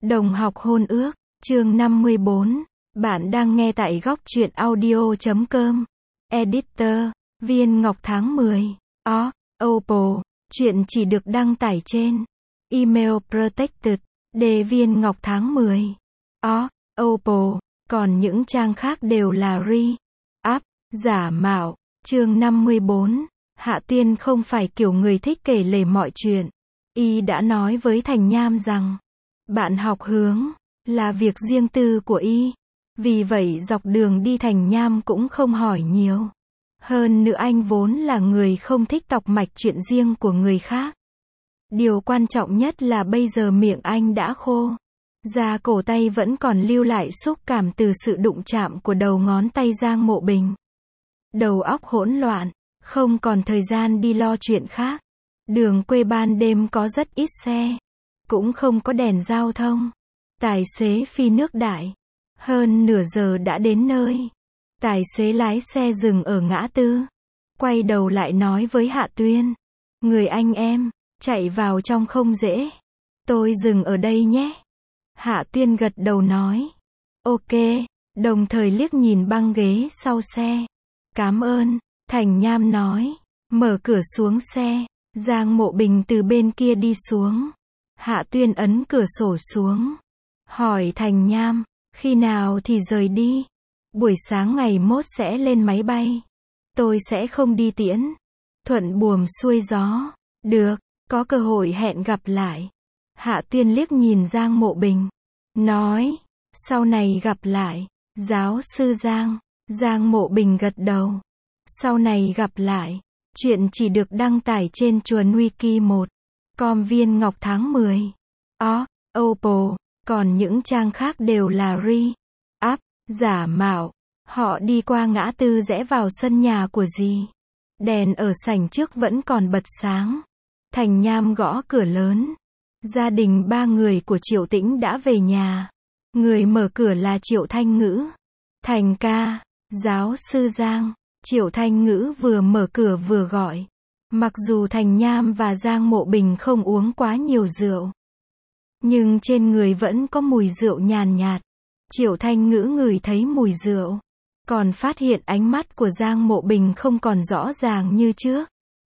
Đồng học hôn ước, chương 54. Bạn đang nghe tại góc truyện audio.com. Editor, Viên Ngọc tháng 10. Oppo. Chuyện chỉ được đăng tải trên email protected. Đề Viên Ngọc tháng 10. Oppo. Còn những trang khác đều là re-up, giả mạo. Chương 54. Hạ Tiên không phải kiểu người thích kể lể mọi chuyện. Y đã nói với Thành Nham rằng bạn học hướng là việc riêng tư của Y. Vì vậy dọc đường đi Thành Nham cũng không hỏi nhiều. Hơn nữa anh vốn là người không thích tọc mạch chuyện riêng của người khác. Điều quan trọng nhất là bây giờ miệng anh đã khô. Da cổ tay vẫn còn lưu lại xúc cảm từ sự đụng chạm của đầu ngón tay Giang Mộ Bình. Đầu óc hỗn loạn, không còn thời gian đi lo chuyện khác. Đường quê ban đêm có rất ít xe. Cũng không có đèn giao thông. Tài xế phi nước đại. Hơn nửa giờ đã đến nơi. Tài xế lái xe dừng ở ngã tư. Quay đầu lại nói với Hạ Tuyên. Người anh em, chạy vào trong không dễ. Tôi dừng ở đây nhé. Hạ Tuyên gật đầu nói. Ok, đồng thời liếc nhìn băng ghế sau xe. Cảm ơn, Thành Nham nói. Mở cửa xuống xe. Giang Mộ Bình từ bên kia đi xuống. Hạ Tuyên ấn cửa sổ xuống. Hỏi Thành Nham, khi nào thì rời đi? Buổi sáng ngày mốt sẽ lên máy bay. Tôi sẽ không đi tiễn. Thuận buồm xuôi gió. Được, có cơ hội hẹn gặp lại. Hạ Tuyên liếc nhìn Giang Mộ Bình. Nói, sau này gặp lại, giáo sư Giang. Giang Mộ Bình gật đầu. Sau này gặp lại. Chuyện chỉ được đăng tải trên Chuồn Wiki 1. Com Viên Ngọc tháng 10. Oppo. Còn những trang khác đều là re-up, giả mạo. Họ đi qua ngã tư rẽ vào sân nhà của dì. Đèn ở sảnh trước vẫn còn bật sáng. Thành Nham gõ cửa lớn. Gia đình 3 người của Triệu Tĩnh đã về nhà. Người mở cửa là Triệu Thanh Ngữ. Thành ca, giáo sư Giang. Triệu Thanh Ngữ vừa mở cửa vừa gọi. Mặc dù Thành Nham và Giang Mộ Bình không uống quá nhiều rượu, nhưng trên người vẫn có mùi rượu nhàn nhạt. Triệu Thanh Ngữ ngửi thấy mùi rượu, còn phát hiện ánh mắt của Giang Mộ Bình không còn rõ ràng như trước.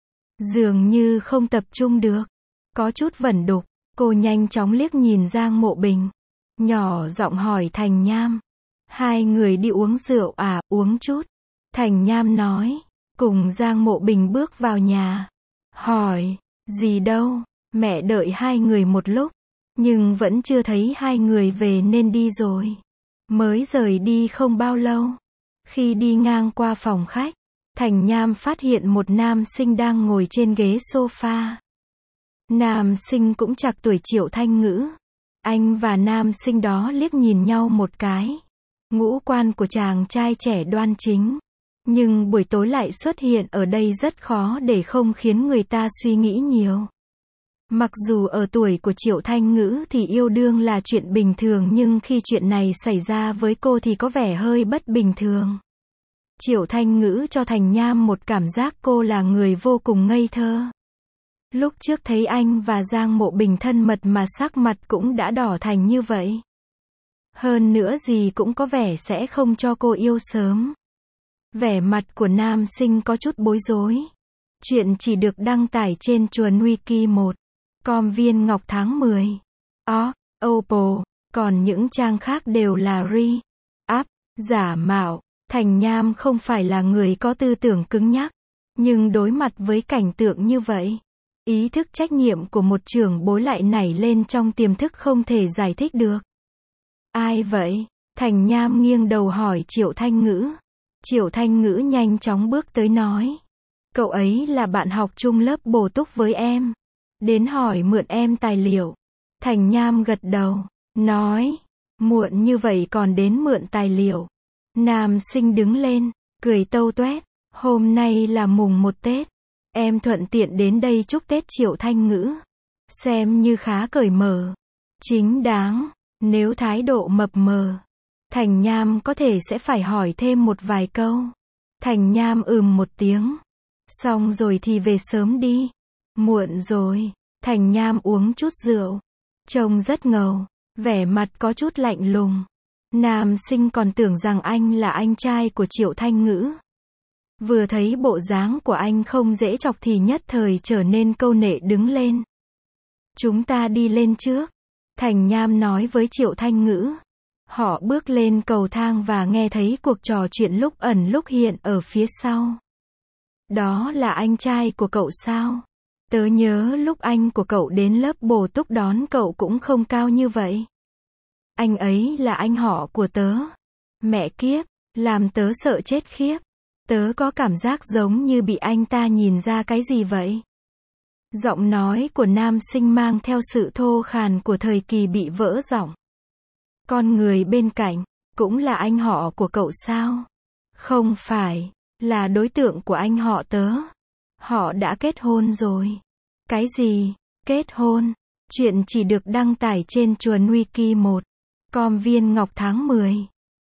Dường như không tập trung được, có chút vẩn đục. Cô nhanh chóng liếc nhìn Giang Mộ Bình, nhỏ giọng hỏi Thành Nham. Hai người đi uống rượu à? Uống chút. Thành Nham nói, cùng Giang Mộ Bình bước vào nhà. Hỏi, gì đâu? Mẹ đợi hai người một lúc, nhưng vẫn chưa thấy hai người về nên đi rồi. Mới rời đi không bao lâu. Khi đi ngang qua phòng khách, Thành Nham phát hiện một nam sinh đang ngồi trên ghế sofa. Nam sinh cũng trạc tuổi Triệu Thanh Ngữ. Anh và nam sinh đó liếc nhìn nhau một cái. Ngũ quan của chàng trai trẻ đoan chính. Nhưng buổi tối lại xuất hiện ở đây rất khó để không khiến người ta suy nghĩ nhiều. Mặc dù ở tuổi của Triệu Thanh Ngữ thì yêu đương là chuyện bình thường, nhưng khi chuyện này xảy ra với cô thì có vẻ hơi bất bình thường. Triệu Thanh Ngữ cho Thành Nham một cảm giác cô là người vô cùng ngây thơ. Lúc trước thấy anh và Giang Mộ Bình thân mật mà sắc mặt cũng đã đỏ thành như vậy. Hơn nữa gì cũng có vẻ sẽ không cho cô yêu sớm. Vẻ mặt của nam sinh có chút bối rối. Chuyện chỉ được đăng tải trên Chuồn Wiki 1. Com Viên Ngọc tháng 10. Oppo. Còn những trang khác đều là re-up, giả mạo. Thành Nham không phải là người có tư tưởng cứng nhắc. Nhưng đối mặt với cảnh tượng như vậy, ý thức trách nhiệm của một trưởng bối lại nảy lên trong tiềm thức không thể giải thích được. Ai vậy? Thành Nham nghiêng đầu hỏi Triệu Thanh Ngữ. Triệu Thanh Ngữ nhanh chóng bước tới nói. Cậu ấy là bạn học chung lớp bổ túc với em. Đến hỏi mượn em tài liệu. Thành Nham gật đầu, nói. Muộn như vậy còn đến mượn tài liệu. Nam sinh đứng lên, cười tâu tuét. Hôm nay là mùng 1 Tết. Em thuận tiện đến đây chúc Tết Triệu Thanh Ngữ. Xem như khá cởi mở. Chính đáng, nếu thái độ mập mờ, Thành Nham có thể sẽ phải hỏi thêm một vài câu. Thành Nham một tiếng. Xong rồi thì về sớm đi. Muộn rồi. Thành Nham uống chút rượu. Trông rất ngầu. vẻ mặt có chút lạnh lùng. Nam sinh còn tưởng rằng anh là anh trai của Triệu Thanh Ngữ. Vừa thấy bộ dáng của anh không dễ chọc thì nhất thời trở nên câu nệ đứng lên. Chúng ta đi lên trước. Thành Nham nói với Triệu Thanh Ngữ. Họ bước lên cầu thang và nghe thấy cuộc trò chuyện lúc ẩn lúc hiện ở phía sau. Đó là anh trai của cậu sao? Tớ nhớ lúc anh của cậu đến lớp bổ túc đón cậu cũng không cao như vậy. Anh ấy là anh họ của tớ. Mẹ kiếp, làm tớ sợ chết khiếp. Tớ có cảm giác giống như bị anh ta nhìn ra cái gì vậy? Giọng nói của nam sinh mang theo sự thô khàn của thời kỳ bị vỡ giọng. Con người bên cạnh, cũng là anh họ của cậu sao? Không phải, là đối tượng của anh họ tớ. Họ đã kết hôn rồi. Cái gì? Kết hôn? Chuyện chỉ được đăng tải trên Chuồn Wiki 1. Com Viên Ngọc tháng 10.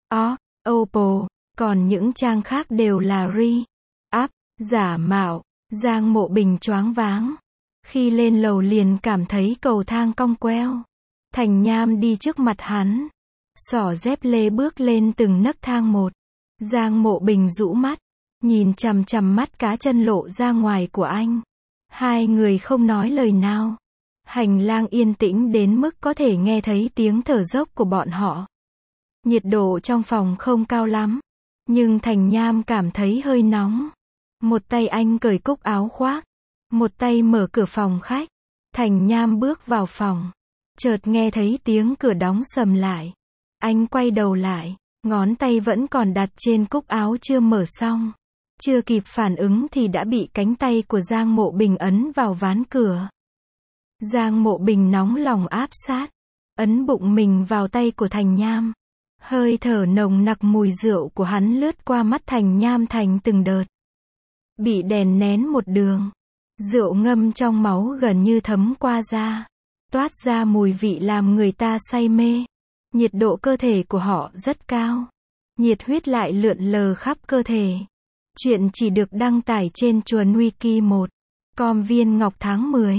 Oppo. Còn những trang khác đều là re-up, giả mạo. Giang Mộ Bình choáng váng. Khi lên lầu liền cảm thấy cầu thang cong queo. Thành Nham đi trước mặt hắn. Xỏ dép lê bước lên từng nấc thang một. Giang Mộ Bình rũ mắt. Nhìn chằm chằm mắt cá chân lộ ra ngoài của anh. Hai người không nói lời nào. Hành lang yên tĩnh đến mức có thể nghe thấy tiếng thở dốc của bọn họ. Nhiệt độ trong phòng không cao lắm. Nhưng Thành Nham cảm thấy hơi nóng. Một tay anh cởi cúc áo khoác. Một tay mở cửa phòng khách. Thành Nham bước vào phòng. Chợt nghe thấy tiếng cửa đóng sầm lại. Anh quay đầu lại. Ngón tay vẫn còn đặt trên cúc áo chưa mở xong. Chưa kịp phản ứng thì đã bị cánh tay của Giang Mộ Bình ấn vào ván cửa. Giang Mộ Bình nóng lòng áp sát. Ấn bụng mình vào tay của Thành Nham. Hơi thở nồng nặc mùi rượu của hắn lướt qua mắt Thành Nham thành từng đợt. Bị đèn nén một đường. Rượu ngâm trong máu gần như thấm qua da. Toát ra mùi vị làm người ta say mê. Nhiệt độ cơ thể của họ rất cao. Nhiệt huyết lại lượn lờ khắp cơ thể. Chuyện chỉ được đăng tải trên Chuồn Wiki 1. Com Viên Ngọc tháng 10.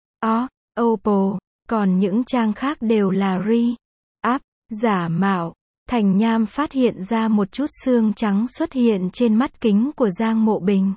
Oppo. Còn những trang khác đều là re-up, giả mạo. Thành Nham phát hiện ra một chút xương trắng xuất hiện trên mắt kính của Giang Mộ Bình.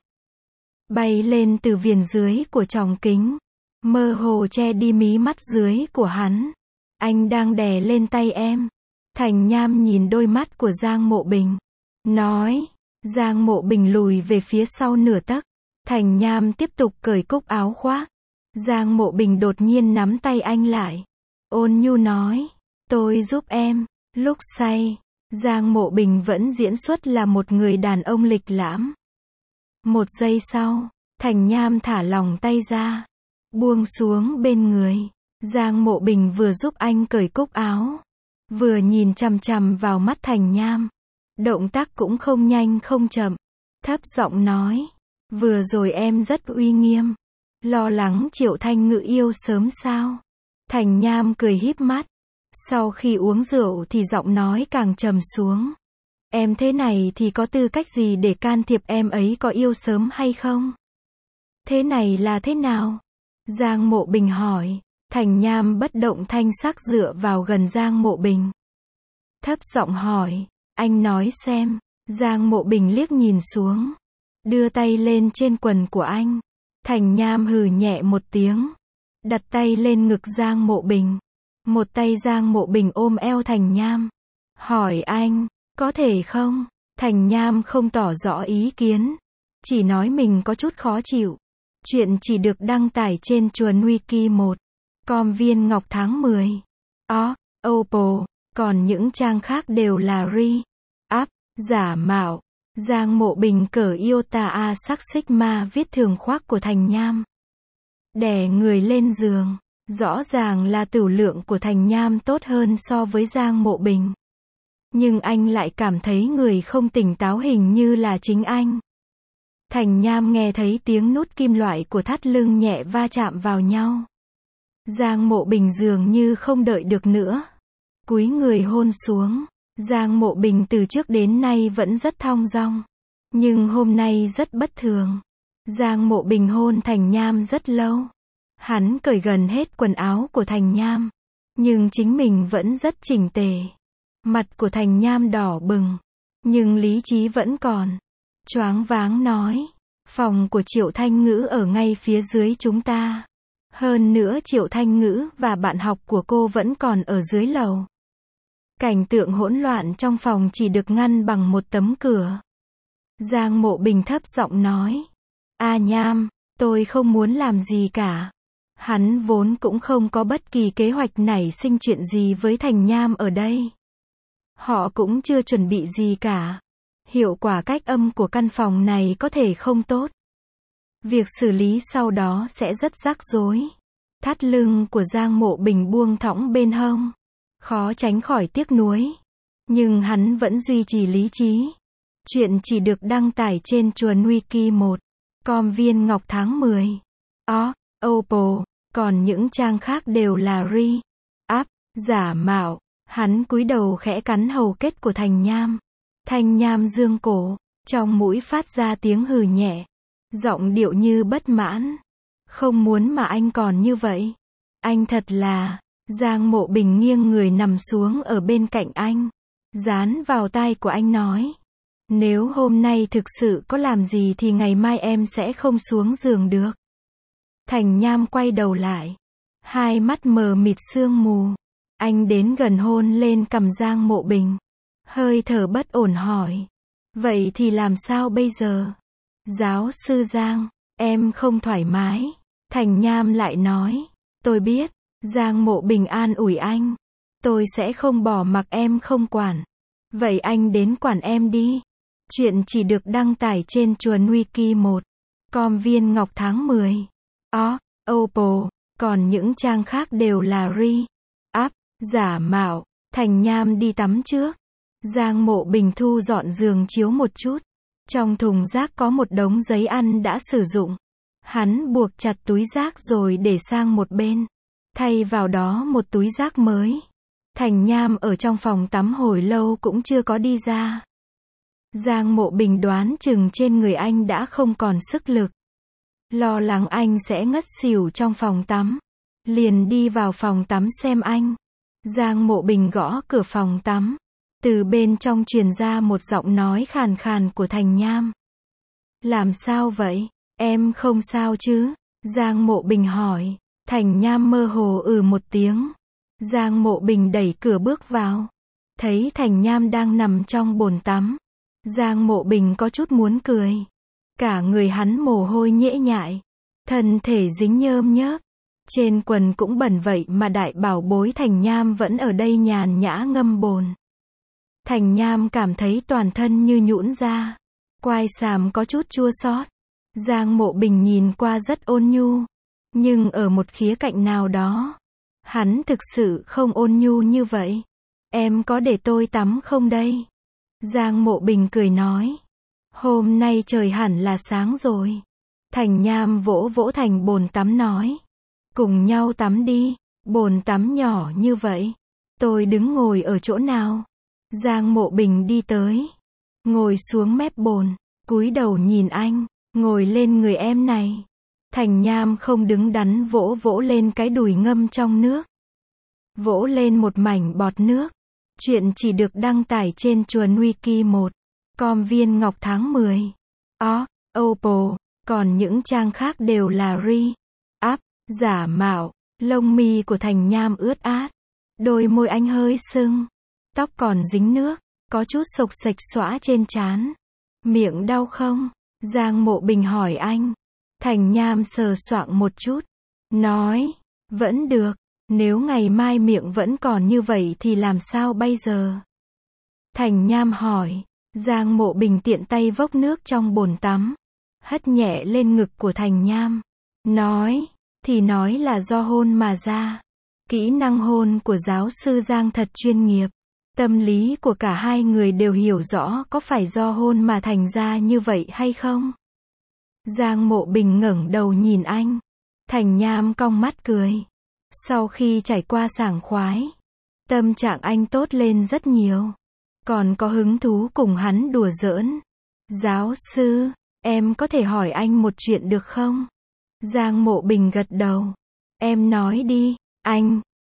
Bay lên từ viền dưới của tròng kính. Mơ hồ che đi mí mắt dưới của hắn. Anh đang đè lên tay em. Thành Nham nhìn đôi mắt của Giang Mộ Bình. Nói. Giang Mộ Bình lùi về phía sau nửa tấc. Thành Nham tiếp tục cởi cúc áo khoác. Giang Mộ Bình đột nhiên nắm tay anh lại. Ôn nhu nói. Tôi giúp em. Lúc say, Giang Mộ Bình vẫn diễn xuất là một người đàn ông lịch lãm. Một giây sau, Thành Nham thả lỏng tay ra. Buông xuống bên người. Giang Mộ Bình vừa giúp anh cởi cúc áo. Vừa nhìn chằm chằm vào mắt Thành Nham. Động tác cũng không nhanh không chậm. Thấp giọng nói. Vừa rồi em rất uy nghiêm. Lo lắng Triệu Thanh Ngữ yêu sớm sao? Thành Nham cười híp mắt. Sau khi uống rượu thì giọng nói càng trầm xuống. Em thế này thì có tư cách gì để can thiệp em ấy có yêu sớm hay không? Thế này là thế nào? Giang Mộ Bình hỏi. Thành Nham bất động thanh sắc dựa vào gần Giang Mộ Bình. Thấp giọng hỏi. Anh nói xem. Giang Mộ Bình liếc nhìn xuống. Đưa tay lên trên quần của anh. Thành Nham hừ nhẹ một tiếng. Đặt tay lên ngực Giang Mộ Bình. Một tay Giang Mộ Bình ôm eo Thành Nham. Hỏi anh, có thể không? Thành Nham không tỏ rõ ý kiến. Chỉ nói mình có chút khó chịu. Chuyện chỉ được đăng tải trên Chuồn Wiki 1. Com Viên Ngọc tháng 10. Oppo. Còn những trang khác đều là re-up, giả mạo. Giang Mộ Bình cởi Iota A sắc Sigma viết thường khoác của Thành Nham. Đè người lên giường. Rõ ràng là tửu lượng của Thành Nham tốt hơn so với Giang Mộ Bình. Nhưng anh lại cảm thấy người không tỉnh táo hình như là chính anh. Thành Nham nghe thấy tiếng nút kim loại của thắt lưng nhẹ va chạm vào nhau. Giang Mộ Bình dường như không đợi được nữa. Cúi người hôn xuống. Giang Mộ Bình từ trước đến nay vẫn rất thong dong. Nhưng hôm nay rất bất thường. Giang Mộ Bình hôn Thành Nham rất lâu. Hắn cởi gần hết quần áo của Thành Nham. Nhưng chính mình vẫn rất chỉnh tề. Mặt của Thành Nham đỏ bừng. Nhưng lý trí vẫn còn. Choáng váng nói. Phòng của Triệu Thanh Ngữ ở ngay phía dưới chúng ta. Hơn nữa Triệu Thanh Ngữ và bạn học của cô vẫn còn ở dưới lầu. Cảnh tượng hỗn loạn trong phòng chỉ được ngăn bằng một tấm cửa. Giang Mộ Bình thấp giọng nói. A Nham, tôi không muốn làm gì cả. Hắn vốn cũng không có bất kỳ kế hoạch nảy sinh chuyện gì với Thành Nham ở đây. Họ cũng chưa chuẩn bị gì cả. Hiệu quả cách âm của căn phòng này có thể không tốt. Việc xử lý sau đó sẽ rất rắc rối. Thắt lưng của Giang Mộ Bình buông thõng bên hông. Khó tránh khỏi tiếc nuối. Nhưng hắn vẫn duy trì lý trí. Chuyện chỉ được đăng tải trên Chuồn Wiki 1. Com Viên Ngọc tháng 10. Oppo. Còn những trang khác đều là re-up, giả mạo. Hắn cúi đầu khẽ cắn hầu kết của Thành Nham. Thành Nham dương cổ. Trong mũi phát ra tiếng hừ nhẹ. Giọng điệu như bất mãn. Không muốn mà anh còn như vậy. Anh thật là... Giang Mộ Bình nghiêng người nằm xuống ở bên cạnh anh. Dán vào tai của anh nói. Nếu hôm nay thực sự có làm gì thì ngày mai em sẽ không xuống giường được. Thành Nham quay đầu lại. Hai mắt mờ mịt sương mù. Anh đến gần hôn lên cằm Giang Mộ Bình. Hơi thở bất ổn hỏi. Vậy thì làm sao bây giờ? Giáo sư Giang, em không thoải mái. Thành Nham lại nói. Tôi biết. Giang Mộ Bình an ủi anh. Tôi sẽ không bỏ mặc em không quản. Vậy anh đến quản em đi. Chuyện chỉ được đăng tải trên Chuồn Wiki 1. Com Viên Ngọc tháng 10. Oppo. Còn những trang khác đều là re-up, giả mạo. Thành Nham đi tắm trước. Giang Mộ Bình thu dọn giường chiếu một chút. Trong thùng rác có một đống giấy ăn đã sử dụng. Hắn buộc chặt túi rác rồi để sang một bên. Thay vào đó một túi rác mới. Thành Nham ở trong phòng tắm hồi lâu cũng chưa có đi ra. Giang Mộ Bình đoán chừng trên người anh đã không còn sức lực. Lo lắng anh sẽ ngất xỉu trong phòng tắm. Liền đi vào phòng tắm xem anh. Giang Mộ Bình gõ cửa phòng tắm. Từ bên trong truyền ra một giọng nói khàn khàn của Thành Nham. Làm sao vậy? Em không sao chứ? Giang Mộ Bình hỏi. Thành Nham mơ hồ một tiếng. Giang Mộ Bình đẩy cửa bước vào. Thấy Thành Nham đang nằm trong bồn tắm. Giang Mộ Bình có chút muốn cười. Cả người hắn mồ hôi nhễ nhại. Thân thể dính nhơm nhớp. Trên quần cũng bẩn vậy mà đại bảo bối Thành Nham vẫn ở đây nhàn nhã ngâm bồn. Thành Nham cảm thấy toàn thân như nhũn ra. Quai xàm có chút chua xót. Giang Mộ Bình nhìn qua rất ôn nhu. Nhưng ở một khía cạnh nào đó, hắn thực sự không ôn nhu như vậy. Em có để tôi tắm không đây? Giang Mộ Bình cười nói. Hôm nay trời hẳn là sáng rồi. Thành Nham vỗ vỗ thành bồn tắm nói. Cùng nhau tắm đi, bồn tắm nhỏ như vậy. Tôi đứng ngồi ở chỗ nào? Giang Mộ Bình đi tới. Ngồi xuống mép bồn, cúi đầu nhìn anh, ngồi lên người em này. Thành Nham không đứng đắn vỗ vỗ lên cái đùi ngâm trong nước. Vỗ lên một mảnh bọt nước. Chuyện chỉ được đăng tải trên Chuồn Wiki 1. Com Viên Ngọc tháng 10. Oppo. Còn những trang khác đều là re-up, giả mạo. Lông mi của Thành Nham ướt át. Đôi môi anh hơi sưng. Tóc còn dính nước. Có chút xộc xệch xõa trên trán. Miệng đau không? Giang Mộ Bình hỏi anh. Thành Nham sờ soạng một chút. Nói. Vẫn được. Nếu ngày mai miệng vẫn còn như vậy thì làm sao bây giờ? Thành Nham hỏi. Giang Mộ Bình tiện tay vốc nước trong bồn tắm. Hất nhẹ lên ngực của Thành Nham. Nói. Thì nói là do hôn mà ra. Kỹ năng hôn của giáo sư Giang thật chuyên nghiệp. Tâm lý của cả hai người đều hiểu rõ có phải do hôn mà thành ra như vậy hay không? Giang Mộ Bình ngẩng đầu nhìn anh. Thành Nham cong mắt cười. Sau khi trải qua sảng khoái, tâm trạng anh tốt lên rất nhiều. Còn có hứng thú cùng hắn đùa giỡn. Giáo sư, em có thể hỏi anh một chuyện được không? Giang Mộ Bình gật đầu. Em nói đi, anh.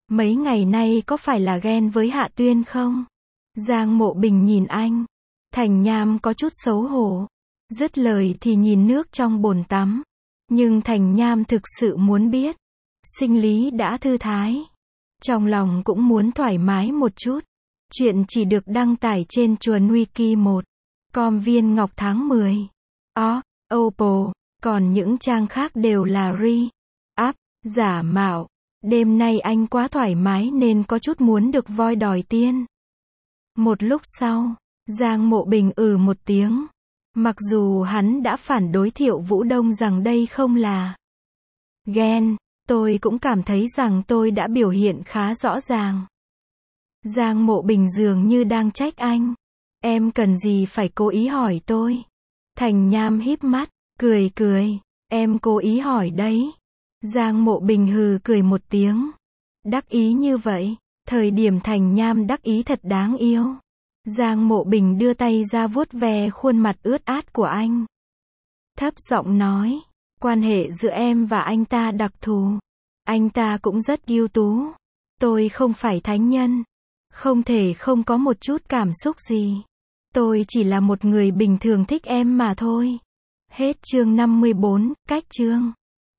Mấy ngày nay có phải là ghen với Hạ Tuyên không? Giang Mộ Bình nhìn anh. Thành Nham có chút xấu hổ. Dứt lời thì nhìn nước trong bồn tắm. Nhưng Thành Nham thực sự muốn biết. Sinh lý đã thư thái. Trong lòng cũng muốn thoải mái một chút. Chuyện chỉ được đăng tải trên chuồn Wiki 1com Viên Ngọc tháng 10. Oppo. Còn những trang khác đều là re-up, giả mạo. Đêm nay anh quá thoải mái nên có chút muốn được voi đòi tiên. Một lúc sau, Giang Mộ Bình một tiếng. Mặc dù hắn đã phản đối Thiệu Vũ Đông rằng đây không là ghen, tôi cũng cảm thấy rằng tôi đã biểu hiện khá rõ ràng. Giang Mộ Bình dường như đang trách anh. Em cần gì phải cố ý hỏi tôi? Thành Nham híp mắt, cười cười. Em cố ý hỏi đấy. Giang Mộ Bình hừ cười một tiếng. Đắc ý như vậy. Thời điểm Thành Nham đắc ý thật đáng yêu. Giang Mộ Bình đưa tay ra vuốt ve khuôn mặt ướt át của anh. Thấp giọng nói. Quan hệ giữa em và anh ta đặc thù. Anh ta cũng rất ưu tú. Tôi không phải thánh nhân. Không thể không có một chút cảm xúc gì. Tôi chỉ là một người bình thường thích em mà thôi. Hết chương 54, cách chương.